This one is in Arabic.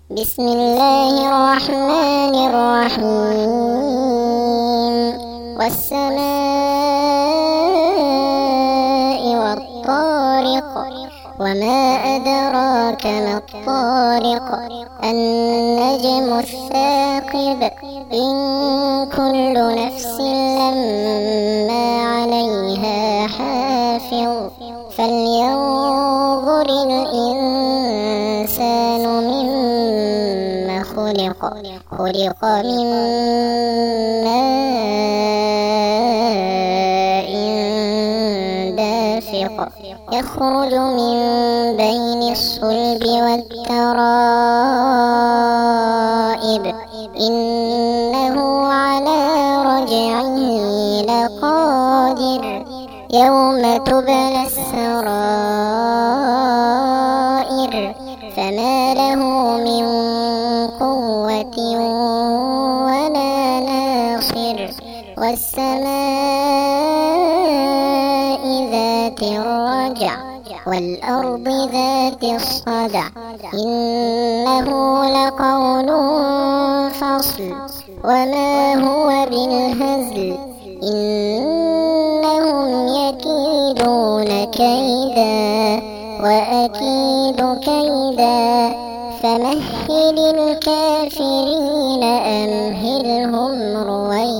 بسم الله الرحمن الرحيم. والسماء والطارق، وما أدراك ما الطارق، النجم الثاقب، إن كل نفس لما عليها حافظ، فلينظر الإنسان مما خلق من ماء دافق، يخرج من بين الصلب والترائب، إنه على رجعه لقادر، يوم تبلى السرائر، فما له من قوة ولا ناصر، والسماء ذات الرجع، والأرض ذات الصدع، إنه لقول فصل، وما هو بالهزل، إنهم يكيدون كيدا وأكيد كيدا، فمهل الكافرين أمهلهم رويدا.